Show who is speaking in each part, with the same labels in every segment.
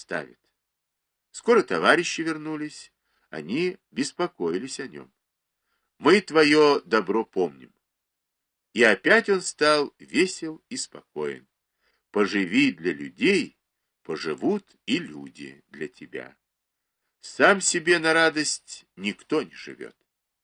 Speaker 1: оставит. Скоро товарищи вернулись, они беспокоились о нем. Мы твое добро помним. И опять он стал весел и спокоен. Поживи для людей, поживут и люди для тебя. Сам себе на радость никто не живет.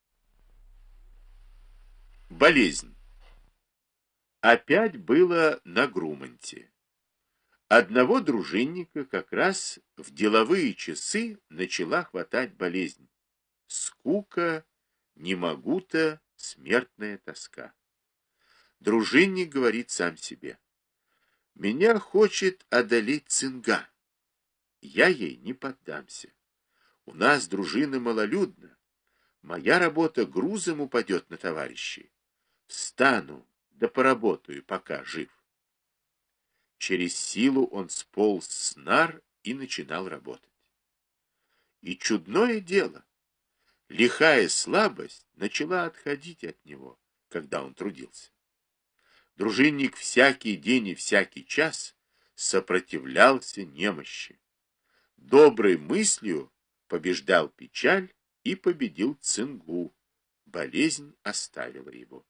Speaker 1: Болезнь. Опять было на Грумонте. Одного дружинника как раз в деловые часы начала хватать болезнь. Скука, не могу-то, смертная тоска. Дружинник говорит сам себе: меня хочет одолеть цинга. Я ей не поддамся. У нас дружина малолюдна. Моя работа грузом упадет на товарищей. Встану, да поработаю, пока жив. Через силу он сполз с нар и начинал работать. И чудное дело, лихая слабость начала отходить от него, когда он трудился. Дружинник всякий день и всякий час сопротивлялся немощи. Доброй мыслью побеждал печаль и победил цингу. Болезнь оставила его.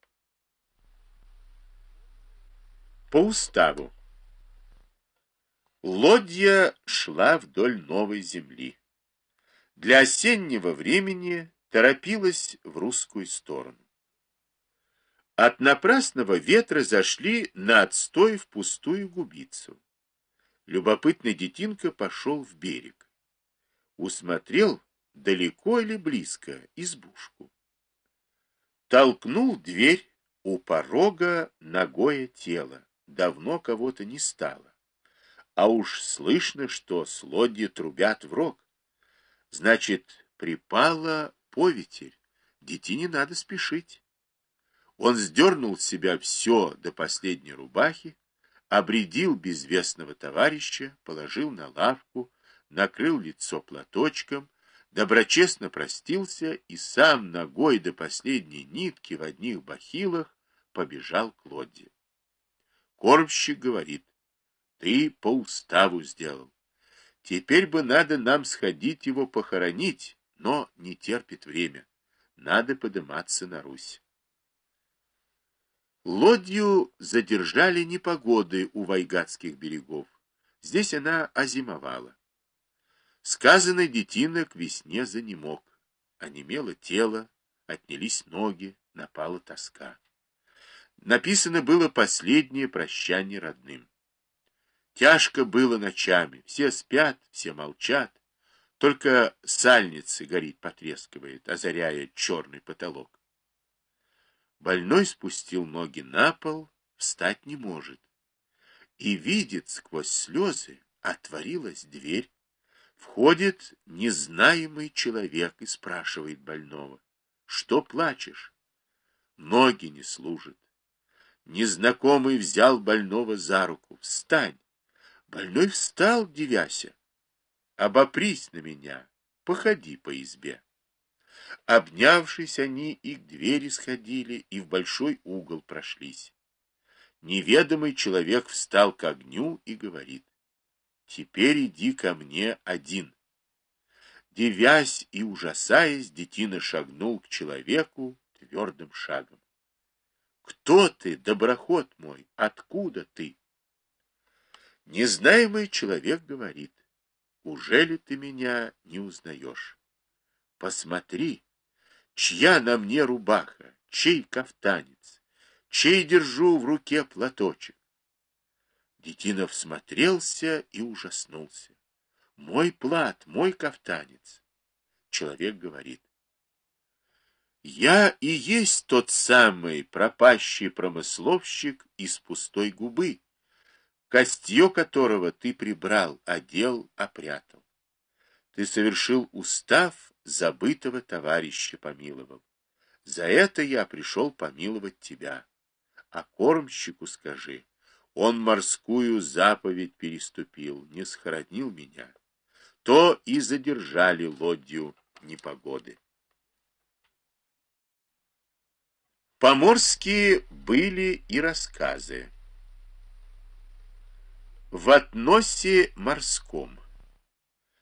Speaker 1: По уставу. Лодья шла вдоль новой земли. Для осеннего времени торопилась в русскую сторону. От напрасного ветра зашли на отстой в пустую губицу. Любопытный детинка пошел в берег. Усмотрел, далеко или близко, избушку. Толкнул дверь, у порога нагое тело. Давно кого-то не стало. А уж слышно, что с лодьи трубят в рог. Значит, припала поветерь. Детине надо спешить. Он сдернул с себя все до последней рубахи, обредил безвестного товарища, положил на лавку, накрыл лицо платочком, доброчестно простился и сам ногой до последней нитки в одних бахилах побежал к лодье. Кормщик говорит: ты по уставу сделал. Теперь бы надо нам сходить его похоронить, но не терпит время. Надо подниматься на Русь. Лодью задержали непогоды у Вайгатских берегов. Здесь она озимовала. Сказанный детина к весне занемог. Онемело тело, отнялись ноги, напала тоска. Написано было последнее прощание родным. Тяжко было ночами, все спят, все молчат. Только сальница горит, потрескивает, озаряя черный потолок. Больной спустил ноги на пол, встать не может. И видит, сквозь слезы отворилась дверь. Входит незнаемый человек и спрашивает больного: что плачешь? Ноги не служат. Незнакомый взял больного за руку. Встань. Больной встал, дивяся. Обопрись на меня, походи по избе. Обнявшись, они и к двери сходили, и в большой угол прошлись. Неведомый человек встал к огню и говорит: теперь иди ко мне один. Дивясь и ужасаясь, детина шагнул к человеку твердым шагом. Кто ты, доброход мой? Откуда ты? Незнаемый человек говорит: ужели ты меня не узнаешь? Посмотри, чья на мне рубаха, чей кафтанец, чей держу в руке платочек. Детина всмотрелся и ужаснулся. Мой плат, мой кафтанец. Человек говорит: я и есть тот самый пропащий промысловщик из пустой губы, костье которого ты прибрал, одел, опрятал. Ты совершил устав, забытого товарища помиловал. За это я пришел помиловать тебя. А кормщику скажи: он морскую заповедь переступил, не схоронил меня. То и задержали лодью непогоды. Поморские были и рассказы. В относе морском.